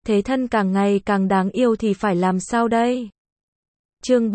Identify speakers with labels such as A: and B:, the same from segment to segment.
A: thế thân càng ngày càng đáng yêu thì phải làm sao đây? Chương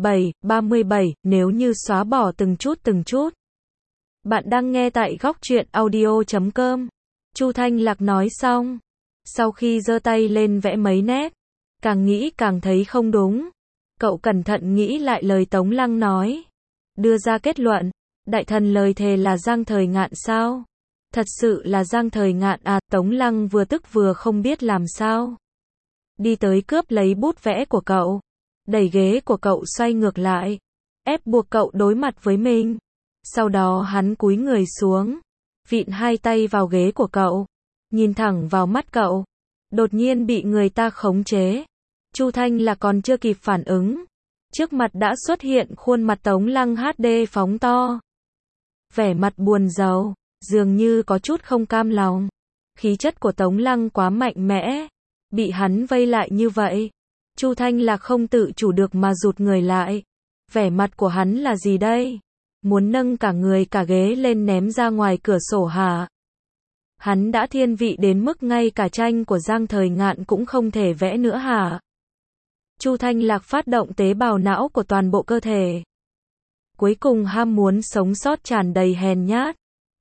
A: 37, nếu như xóa bỏ từng chút. Bạn đang nghe tại góc truyện audio.com. Chu Thanh Lạc nói xong, sau khi giơ tay lên vẽ mấy nét, càng nghĩ càng thấy không đúng. Cậu cẩn thận nghĩ lại lời Tống Lăng nói, đưa ra kết luận, đại thần lời thề là Giang Thời Ngạn sao? Thật sự là Giang Thời Ngạn à? Tống Lăng vừa tức vừa không biết làm sao. Đi tới cướp lấy bút vẽ của cậu, đẩy ghế của cậu xoay ngược lại, ép buộc cậu đối mặt với mình. Sau đó hắn cúi người xuống, vịn hai tay vào ghế của cậu, nhìn thẳng vào mắt cậu. Đột nhiên bị người ta khống chế. Chu Thanh là còn chưa kịp phản ứng, trước mặt đã xuất hiện khuôn mặt Tống Lăng HD phóng to. Vẻ mặt buồn rầu, dường như có chút không cam lòng. Khí chất của Tống Lăng quá mạnh mẽ, bị hắn vây lại như vậy, Chu Thanh Lạc không tự chủ được mà rụt người lại. Vẻ mặt của hắn là gì đây? Muốn nâng cả người cả ghế lên ném ra ngoài cửa sổ hả? Hắn đã thiên vị đến mức ngay cả tranh của Giang Thời Ngạn cũng không thể vẽ nữa hả? Chu Thanh Lạc phát động tế bào não của toàn bộ cơ thể. Cuối cùng ham muốn sống sót tràn đầy hèn nhát.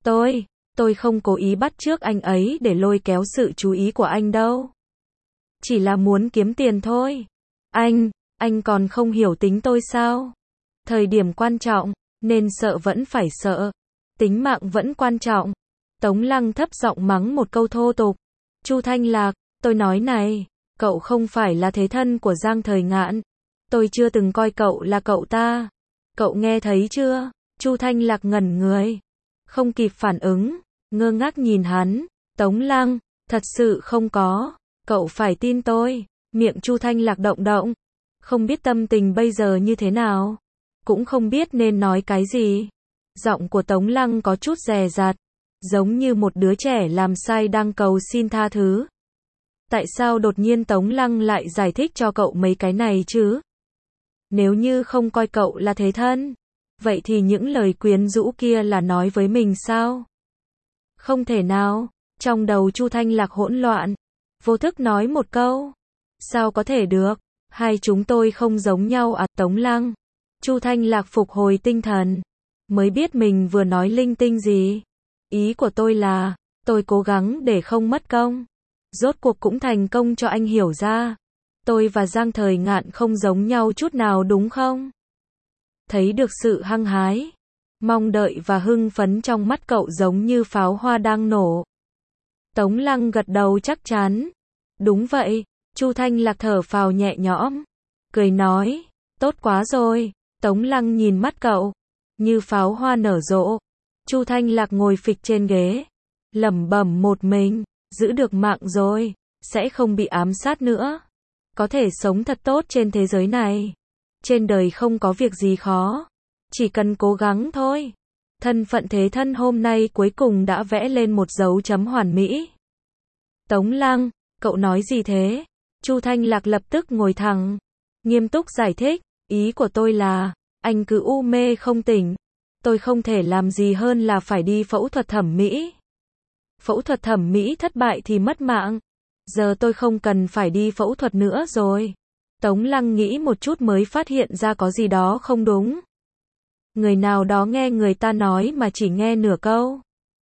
A: Tôi không cố ý bắt chước anh ấy để lôi kéo sự chú ý của anh đâu. Chỉ là muốn kiếm tiền thôi. Anh còn không hiểu tính tôi sao? Thời điểm quan trọng, nên sợ vẫn phải sợ. Tính mạng vẫn quan trọng. Tống Lăng thấp giọng mắng một câu thô tục. Chu Thanh Lạc, tôi nói này, cậu không phải là thế thân của Giang Thời Ngạn. Tôi chưa từng coi cậu là cậu ta. Cậu nghe thấy chưa? Chu Thanh Lạc ngẩn người, không kịp phản ứng, ngơ ngác nhìn hắn. Tống Lăng, thật sự không có. Cậu phải tin tôi. Miệng Chu Thanh Lạc động, không biết tâm tình bây giờ như thế nào, cũng không biết nên nói cái gì. Giọng của Tống Lăng có chút dè dặt, giống như một đứa trẻ làm sai đang cầu xin tha thứ. Tại sao đột nhiên Tống Lăng lại giải thích cho cậu mấy cái này chứ? Nếu như không coi cậu là thế thân, vậy thì những lời quyến rũ kia là nói với mình sao? Không thể nào. Trong đầu Chu Thanh Lạc hỗn loạn, vô thức nói một câu. Sao có thể được? Hai chúng tôi không giống nhau à? Tống Lăng. Chu Thanh Lạc phục hồi tinh thần, mới biết mình vừa nói linh tinh gì. Ý của tôi là, tôi cố gắng để không mất công. Rốt cuộc cũng thành công cho anh hiểu ra. Tôi và Giang Thời Ngạn không giống nhau chút nào đúng không? Thấy được sự hăng hái, mong đợi và hưng phấn trong mắt cậu giống như pháo hoa đang nổ. Tống Lăng gật đầu chắc chắn. Đúng vậy. Chu Thanh Lạc thở phào nhẹ nhõm, cười nói, tốt quá rồi. Tống Lăng nhìn mắt cậu, như pháo hoa nở rộ. Chu Thanh Lạc ngồi phịch trên ghế, lẩm bẩm một mình, giữ được mạng rồi, sẽ không bị ám sát nữa. Có thể sống thật tốt trên thế giới này. Trên đời không có việc gì khó, chỉ cần cố gắng thôi. Thân phận thế thân hôm nay cuối cùng đã vẽ lên một dấu chấm hoàn mỹ. Tống Lăng, cậu nói gì thế? Chu Thanh Lạc lập tức ngồi thẳng, nghiêm túc giải thích, ý của tôi là, anh cứ u mê không tỉnh. Tôi không thể làm gì hơn là phải đi phẫu thuật thẩm mỹ. Phẫu thuật thẩm mỹ thất bại thì mất mạng. Giờ tôi không cần phải đi phẫu thuật nữa rồi. Tống Lăng nghĩ một chút mới phát hiện ra có gì đó không đúng. Người nào đó nghe người ta nói mà chỉ nghe nửa câu.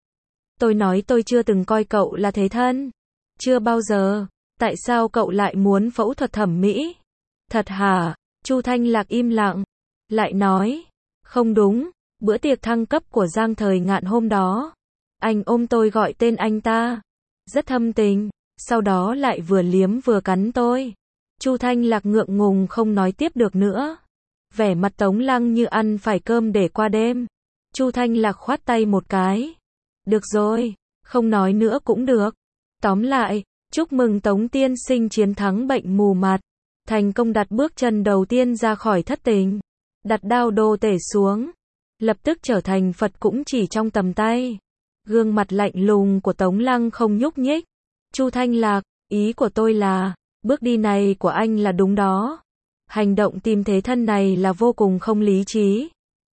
A: Tôi nói tôi chưa từng coi cậu là thế thân. Chưa bao giờ. Tại sao cậu lại muốn phẫu thuật thẩm mỹ? Thật hả? Chu Thanh Lạc im lặng, lại nói, không đúng, bữa tiệc thăng cấp của Giang Thời Ngạn hôm đó, anh ôm tôi gọi tên anh ta, rất thâm tình, sau đó lại vừa liếm vừa cắn tôi. Chu Thanh Lạc ngượng ngùng không nói tiếp được nữa. Vẻ mặt Tống Lăng như ăn phải cơm để qua đêm. Chu Thanh Lạc khoát tay một cái. Được rồi, không nói nữa cũng được. Tóm lại, chúc mừng Tống tiên sinh chiến thắng bệnh mù mặt. Thành công đặt bước chân đầu tiên ra khỏi thất tình. Đặt đao đô tể xuống. Lập tức trở thành Phật cũng chỉ trong tầm tay. Gương mặt lạnh lùng của Tống Lăng không nhúc nhích. Chu Thanh Lạc, ý của tôi là, bước đi này của anh là đúng đó. Hành động tìm thế thân này là vô cùng không lý trí.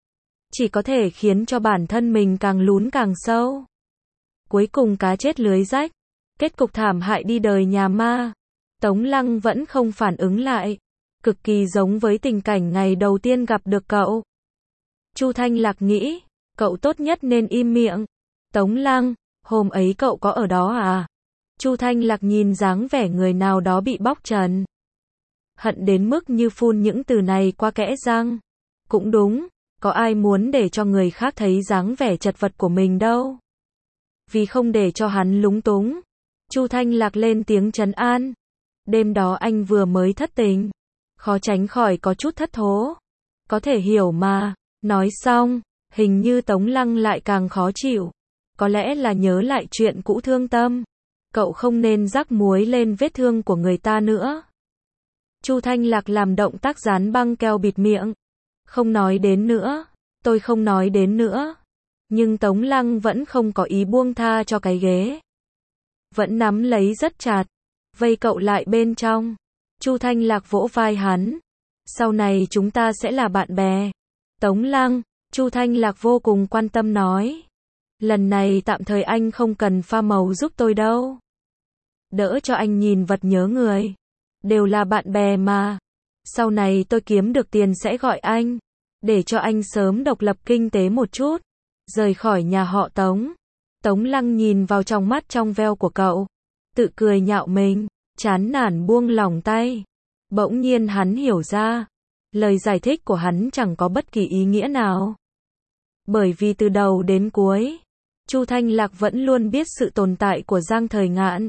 A: Chỉ có thể khiến cho bản thân mình càng lún càng sâu. Cuối cùng cá chết lưới rách. Kết cục thảm hại đi đời nhà ma. Tống Lăng vẫn không phản ứng lại. Cực kỳ giống với tình cảnh ngày đầu tiên gặp được cậu. Chu Thanh Lạc nghĩ, cậu tốt nhất nên im miệng. Tống Lăng, hôm ấy cậu có ở đó à? Chu Thanh Lạc nhìn dáng vẻ người nào đó bị bóc trần. Hận đến mức như phun những từ này qua kẽ răng. Cũng đúng, có ai muốn để cho người khác thấy dáng vẻ chật vật của mình đâu. Vì không để cho hắn lúng túng, Chu Thanh Lạc lên tiếng trấn an. Đêm đó anh vừa mới thất tình, khó tránh khỏi có chút thất thố. Có thể hiểu mà. Nói xong, hình như Tống Lăng lại càng khó chịu. Có lẽ là nhớ lại chuyện cũ thương tâm. Cậu không nên rắc muối lên vết thương của người ta nữa. Chu Thanh Lạc làm động tác dán băng keo bịt miệng. Không nói đến nữa, tôi không nói đến nữa. Nhưng Tống Lăng vẫn không có ý buông tha cho cái ghế. Vẫn nắm lấy rất chặt, vây cậu lại bên trong. Chu Thanh Lạc vỗ vai hắn. Sau này chúng ta sẽ là bạn bè. Tống Lăng, Chu Thanh Lạc vô cùng quan tâm nói. Lần này tạm thời anh không cần pha màu giúp tôi đâu. Đỡ cho anh nhìn vật nhớ người. Đều là bạn bè mà. Sau này tôi kiếm được tiền sẽ gọi anh. Để cho anh sớm độc lập kinh tế một chút. Rời khỏi nhà họ Tống. Tống Lăng nhìn vào trong mắt trong veo của cậu. Tự cười nhạo mình. Chán nản buông lỏng tay. Bỗng nhiên hắn hiểu ra. Lời giải thích của hắn chẳng có bất kỳ ý nghĩa nào. Bởi vì từ đầu đến cuối, Chu Thanh Lạc vẫn luôn biết sự tồn tại của Giang Thời Ngạn.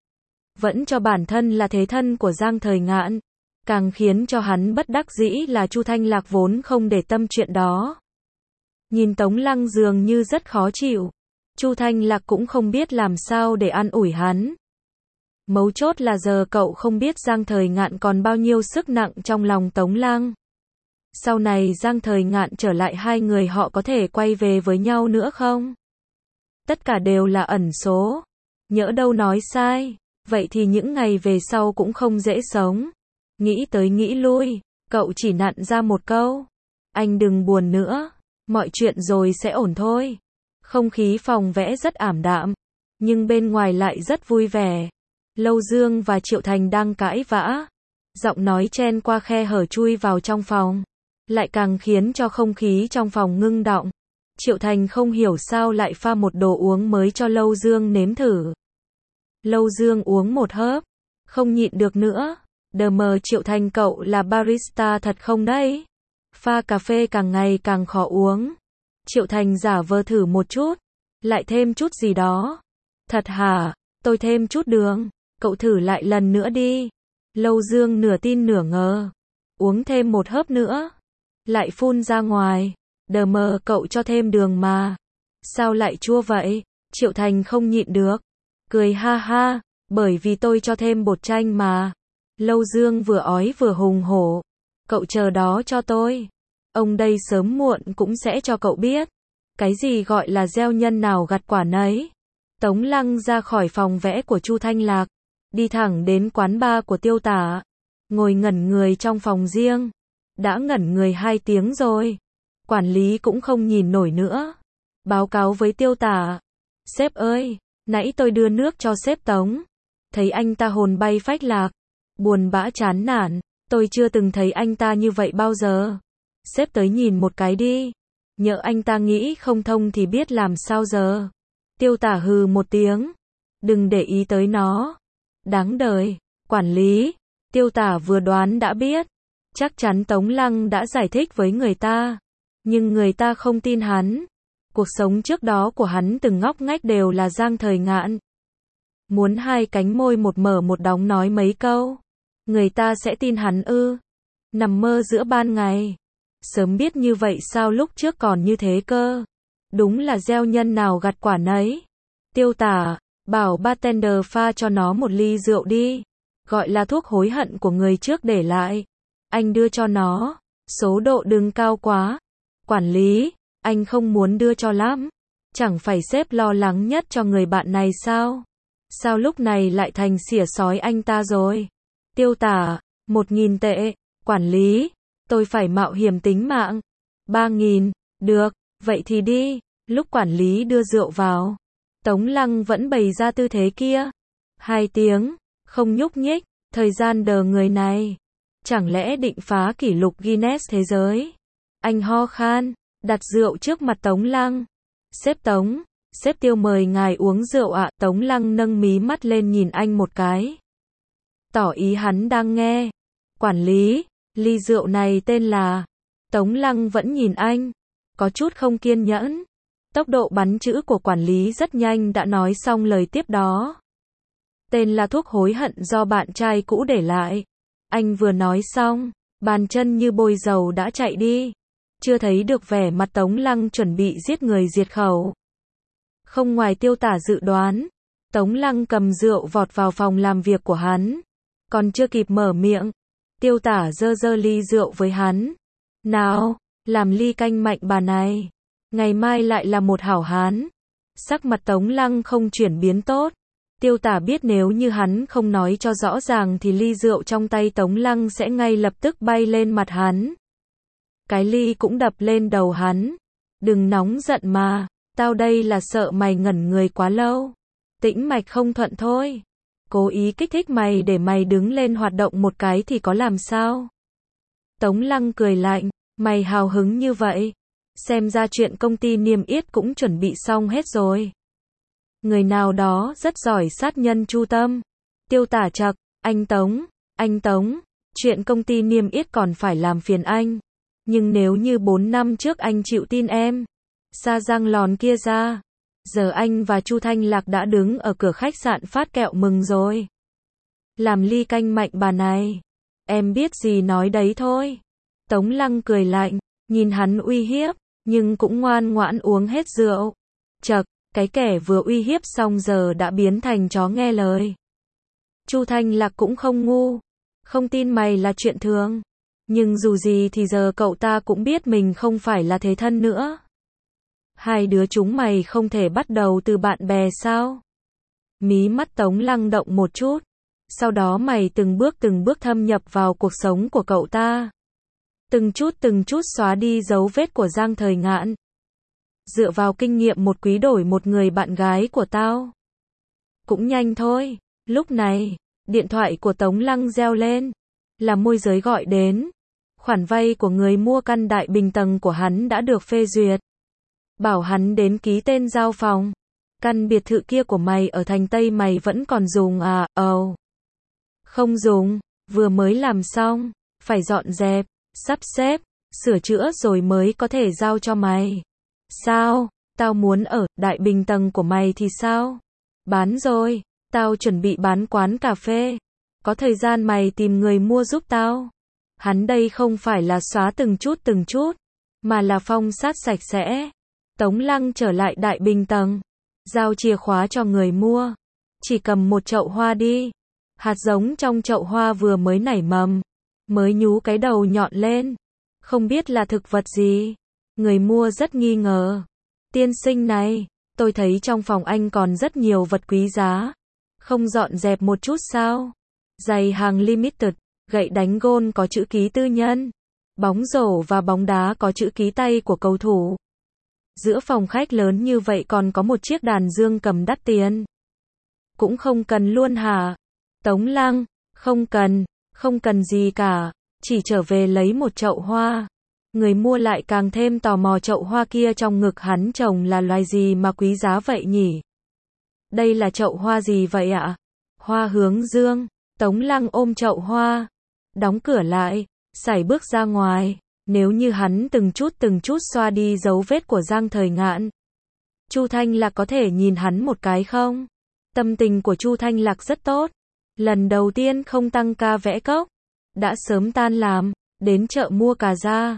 A: Vẫn cho bản thân là thế thân của Giang Thời Ngạn. Càng khiến cho hắn bất đắc dĩ là Chu Thanh Lạc vốn không để tâm chuyện đó. Nhìn Tống Lăng dường như rất khó chịu. Chu Thanh Lạc cũng không biết làm sao để an ủi hắn. Mấu chốt là giờ cậu không biết Giang Thời Ngạn còn bao nhiêu sức nặng trong lòng Tống Lăng. Sau này Giang Thời Ngạn trở lại hai người họ có thể quay về với nhau nữa không? Tất cả đều là ẩn số. Nhỡ đâu nói sai, vậy thì những ngày về sau cũng không dễ sống. Nghĩ tới nghĩ lui, cậu chỉ nặn ra một câu. Anh đừng buồn nữa, mọi chuyện rồi sẽ ổn thôi. Không khí phòng vẽ rất ảm đạm, nhưng bên ngoài lại rất vui vẻ. Lâu Dương và Triệu Thành đang cãi vã. Giọng nói chen qua khe hở chui vào trong phòng. Lại càng khiến cho không khí trong phòng ngưng đọng. Triệu Thành không hiểu sao lại pha một đồ uống mới cho Lâu Dương nếm thử. Lâu Dương uống một hớp. Không nhịn được nữa. Đờ mờ Triệu Thành cậu là barista thật không đấy? Pha cà phê càng ngày càng khó uống. Triệu Thành giả vờ thử một chút. Lại thêm chút gì đó. Thật hả? Tôi thêm chút đường. Cậu thử lại lần nữa đi. Lâu Dương nửa tin nửa ngờ. Uống thêm một hớp nữa. Lại phun ra ngoài. Đờ mờ cậu cho thêm đường mà. Sao lại chua vậy? Triệu Thành không nhịn được. Cười ha ha. Bởi vì tôi cho thêm bột chanh mà. Lâu Dương vừa ói vừa hùng hổ. Cậu chờ đó cho tôi. Ông đây sớm muộn cũng sẽ cho cậu biết. Cái gì gọi là gieo nhân nào gặt quả nấy. Tống Lăng ra khỏi phòng vẽ của Chu Thanh Lạc. Đi thẳng đến quán bar của Tiêu Tả. Ngồi ngẩn người trong phòng riêng. Đã ngẩn người 2 tiếng rồi. Quản lý cũng không nhìn nổi nữa. Báo cáo với Tiêu Tả. Sếp ơi, nãy tôi đưa nước cho sếp Tống. Thấy anh ta hồn bay phách lạc. Buồn bã chán nản. Tôi chưa từng thấy anh ta như vậy bao giờ. Sếp tới nhìn một cái đi. Nhỡ anh ta nghĩ không thông thì biết làm sao giờ. Tiêu Tả hừ một tiếng. Đừng để ý tới nó. Đáng đời. Quản lý. Tiêu Tả vừa đoán đã biết. Chắc chắn Tống Lăng đã giải thích với người ta. Nhưng người ta không tin hắn. Cuộc sống trước đó của hắn từng ngóc ngách đều là Giang Thời Ngạn. Muốn hai cánh môi một mở một đóng nói mấy câu. Người ta sẽ tin hắn ư? Nằm mơ giữa ban ngày. Sớm biết như vậy sao lúc trước còn như thế cơ. Đúng là gieo nhân nào gặt quả nấy. Tiêu Tả, bảo bartender pha cho nó một ly rượu đi. Gọi là thuốc hối hận của người trước để lại. Anh đưa cho nó. Số độ đừng cao quá. Quản lý, anh không muốn đưa cho lắm. Chẳng phải sếp lo lắng nhất cho người bạn này sao? Sao lúc này lại thành xỉa sói anh ta rồi? Tiêu Tả, 1.000 tệ. Quản lý, tôi phải mạo hiểm tính mạng. 3.000, được, vậy thì đi. Lúc quản lý đưa rượu vào, Tống Lăng vẫn bày ra tư thế kia. 2 tiếng, không nhúc nhích. Thời gian đờ người này. Chẳng lẽ định phá kỷ lục Guinness thế giới? Anh ho khan, đặt rượu trước mặt Tống Lăng. Sếp Tống, sếp Tiêu mời ngài uống rượu ạ. Tống Lăng nâng mí mắt lên nhìn anh một cái. Tỏ ý hắn đang nghe. Quản lý, ly rượu này tên là... Tống Lăng vẫn nhìn anh, có chút không kiên nhẫn. Tốc độ bắn chữ của quản lý rất nhanh đã nói xong lời tiếp đó. Tên là thuốc hối hận do bạn trai cũ để lại. Anh vừa nói xong, bàn chân như bôi dầu đã chạy đi. Chưa thấy được vẻ mặt Tống Lăng chuẩn bị giết người diệt khẩu. Không ngoài Tiêu Tả dự đoán, Tống Lăng cầm rượu vọt vào phòng làm việc của hắn. Còn chưa kịp mở miệng, Tiêu Tả giơ ly rượu với hắn. Nào, làm ly canh mạnh bà này. Ngày mai lại là một hảo hán. Sắc mặt Tống Lăng không chuyển biến tốt. Tiêu Tả biết nếu như hắn không nói cho rõ ràng thì ly rượu trong tay Tống Lăng sẽ ngay lập tức bay lên mặt hắn. Cái ly cũng đập lên đầu hắn. Đừng nóng giận mà, tao đây là sợ mày ngẩn người quá lâu. Tĩnh mạch không thuận thôi. Cố ý kích thích mày để mày đứng lên hoạt động một cái thì có làm sao? Tống Lăng cười lạnh, mày hào hứng như vậy. Xem ra chuyện công ty niêm yết cũng chuẩn bị xong hết rồi. Người nào đó rất giỏi sát nhân chu tâm. Tiêu Tả chậc, anh Tống, chuyện công ty niêm yết còn phải làm phiền anh. Nhưng nếu như 4 năm trước anh chịu tin em, xa răng lòn kia ra, giờ anh và Chu Thanh Lạc đã đứng ở cửa khách sạn phát kẹo mừng rồi. Làm ly canh mạnh bà này. Em biết gì nói đấy thôi. Tống Lăng cười lạnh, nhìn hắn uy hiếp, nhưng cũng ngoan ngoãn uống hết rượu. Chậc, cái kẻ vừa uy hiếp xong giờ đã biến thành chó nghe lời. Chu Thanh Lạc cũng không ngu, không tin mày là chuyện thường. Nhưng dù gì thì giờ cậu ta cũng biết mình không phải là thế thân nữa. Hai đứa chúng mày không thể bắt đầu từ bạn bè sao? Mí mắt Tống Lăng động một chút. Sau đó mày từng bước thâm nhập vào cuộc sống của cậu ta. Từng chút xóa đi dấu vết của Giang Thời Ngạn. Dựa vào kinh nghiệm một quý đổi một người bạn gái của tao. Cũng nhanh thôi. Lúc này, điện thoại của Tống Lăng reo lên. Là môi giới gọi đến. Khoản vay của người mua căn đại bình tầng của hắn đã được phê duyệt. Bảo hắn đến ký tên giao phòng. Căn biệt thự kia của mày ở thành Tây mày vẫn còn dùng à? Không dùng, vừa mới làm xong, phải dọn dẹp, sắp xếp, sửa chữa rồi mới có thể giao cho mày. Sao? Tao muốn ở đại bình tầng của mày thì sao? Bán rồi, tao chuẩn bị bán quán cà phê. Có thời gian mày tìm người mua giúp tao. Hắn đây không phải là xóa từng chút, mà là phong sát sạch sẽ. Tống Lăng trở lại đại bình tầng, giao chìa khóa cho người mua. Chỉ cầm một chậu hoa đi. Hạt giống trong chậu hoa vừa mới nảy mầm, mới nhú cái đầu nhọn lên. Không biết là thực vật gì. Người mua rất nghi ngờ. Tiên sinh này, tôi thấy trong phòng anh còn rất nhiều vật quý giá. Không dọn dẹp một chút sao? Giày hàng limited, gậy đánh gôn có chữ ký tư nhân. Bóng rổ và bóng đá có chữ ký tay của cầu thủ. Giữa phòng khách lớn như vậy còn có một chiếc đàn dương cầm đắt tiền. Cũng không cần luôn hả? Tống Lăng, không cần gì cả, chỉ trở về lấy một chậu hoa. Người mua lại càng thêm tò mò chậu hoa kia trong ngực hắn trồng là loài gì mà quý giá vậy nhỉ? Đây là chậu hoa gì vậy ạ? Hoa hướng dương. Tống Lăng ôm chậu hoa, đóng cửa lại, sải bước ra ngoài. Nếu như hắn từng chút xoa đi dấu vết của Giang Thời Ngạn, Chu Thanh Lạc có thể nhìn hắn một cái không? Tâm tình của Chu Thanh Lạc rất tốt. Lần đầu tiên không tăng ca vẽ cốc, đã sớm tan làm, đến chợ mua cà da.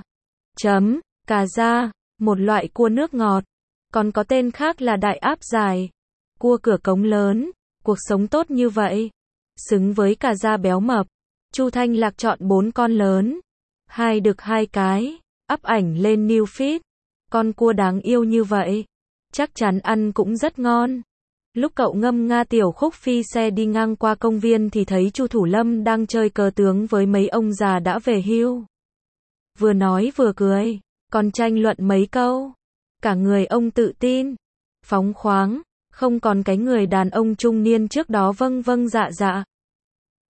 A: Cà da, một loại cua nước ngọt, còn có tên khác là đại áp dài, cua cửa cống lớn. Cuộc sống tốt như vậy, xứng với cà da béo mập. Chu Thanh Lạc chọn 4 con lớn, 2 đực 2 cái, up ảnh lên new feed. Con cua đáng yêu như vậy, chắc chắn ăn cũng rất ngon. Lúc cậu ngâm nga tiểu khúc phi xe đi ngang qua công viên thì thấy Chu Thủ Lâm đang chơi cờ tướng với mấy ông già đã về hưu. Vừa nói vừa cười, còn tranh luận mấy câu. Cả người ông tự tin, phóng khoáng, không còn cái người đàn ông trung niên trước đó vâng dạ.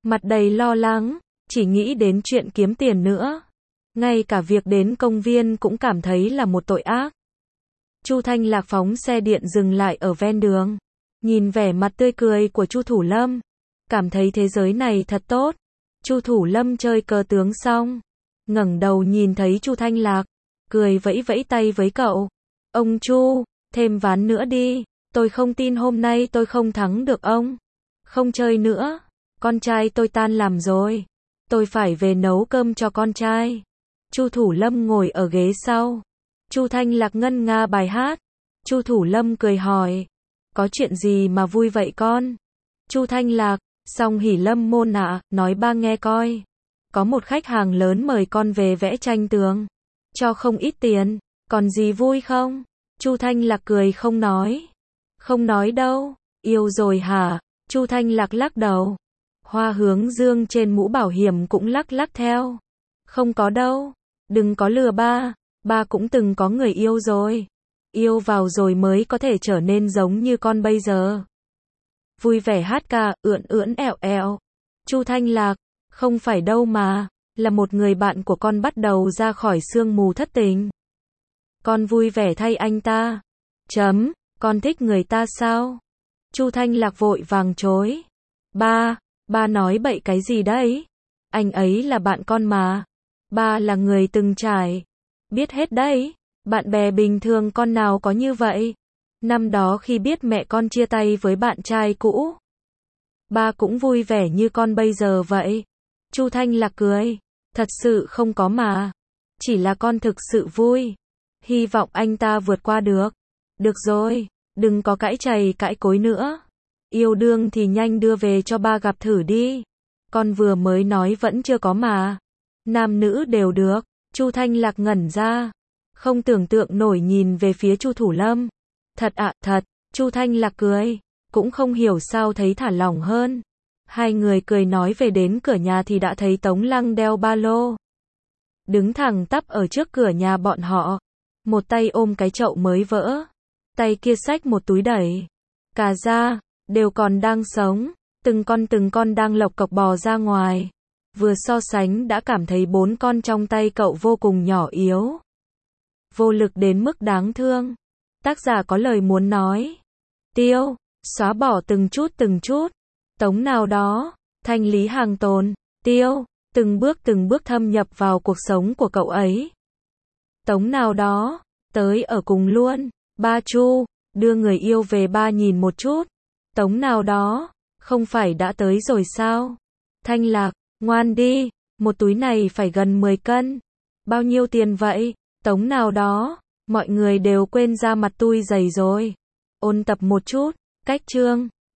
A: mặt đầy lo lắng, chỉ nghĩ đến chuyện kiếm tiền nữa. Ngay cả việc đến công viên cũng cảm thấy là một tội ác. Chu Thanh Lạc phóng xe điện dừng lại ở ven đường. Nhìn vẻ mặt tươi cười của Chu Thủ Lâm, cảm thấy thế giới này thật tốt. Chu Thủ Lâm chơi cờ tướng xong, ngẩng đầu nhìn thấy Chu Thanh Lạc, cười vẫy vẫy tay với cậu. Ông Chu, thêm ván nữa đi, tôi không tin hôm nay tôi không thắng được ông. Không chơi nữa, con trai tôi tan làm rồi. Tôi phải về nấu cơm cho con trai. Chu Thủ Lâm ngồi ở ghế sau. Chu Thanh Lạc ngân nga bài hát. Chu Thủ Lâm cười hỏi, có chuyện gì mà vui vậy con? Chu Thanh Lạc, Song Hỷ Lâm môn ạ, nói ba nghe coi. Có một khách hàng lớn mời con về vẽ tranh tường, cho không ít tiền, còn gì vui không? Chu Thanh Lạc cười không nói. Không nói đâu, yêu rồi hả? Chu Thanh Lạc lắc đầu. Hoa hướng dương trên mũ bảo hiểm cũng lắc lắc theo. Không có đâu, đừng có lừa ba, ba cũng từng có người yêu rồi. Yêu vào rồi mới có thể trở nên giống như con bây giờ. Vui vẻ hát ca, ưỡn ưỡn ẹo ẹo. Chu Thanh Lạc, không phải đâu mà, là một người bạn của con bắt đầu ra khỏi sương mù thất tình. Con vui vẻ thay anh ta. Chấm, con thích người ta sao? Chu Thanh Lạc vội vàng chối. Ba nói bậy cái gì đấy? Anh ấy là bạn con mà. Ba là người từng trải. Biết hết đấy, bạn bè bình thường con nào có như vậy. Năm đó khi biết mẹ con chia tay với bạn trai cũ, ba cũng vui vẻ như con bây giờ vậy. Chu Thanh Lạc cười. Thật sự không có mà. Chỉ là con thực sự vui. Hy vọng anh ta vượt qua được. Được rồi, đừng có cãi chày cãi cối nữa. Yêu đương thì nhanh đưa về cho ba gặp thử đi. Con vừa mới nói vẫn chưa có mà. Nam nữ đều được. Chu Thanh Lạc ngẩn ra, không tưởng tượng nổi nhìn về phía Chu Thủ Lâm. Thật ạ, thật. Chu Thanh Lạc cười, cũng không hiểu sao thấy thả lỏng hơn. Hai người cười nói về đến cửa nhà thì đã thấy Tống Lăng đeo ba lô, đứng thẳng tắp ở trước cửa nhà bọn họ. Một tay ôm cái chậu mới vỡ, tay kia xách một túi đẩy. Cả gia đều còn đang sống, từng con đang lộc cộc bò ra ngoài. Vừa so sánh đã cảm thấy 4 con trong tay cậu vô cùng nhỏ yếu, vô lực đến mức đáng thương. Tác giả có lời muốn nói. Tiêu, xóa bỏ từng chút. Tống nào đó, thanh lý hàng tồn. Tiêu, từng bước thâm nhập vào cuộc sống của cậu ấy. Tống nào đó, tới ở cùng luôn. Ba Chu, đưa người yêu về ba nhìn một chút. Tống nào đó, không phải đã tới rồi sao? Thanh Lạc, ngoan đi, một túi này phải gần 10 cân. Bao nhiêu tiền vậy? Tống nào đó, mọi người đều quên ra mặt tui dày rồi. Ôn tập một chút, cách chương.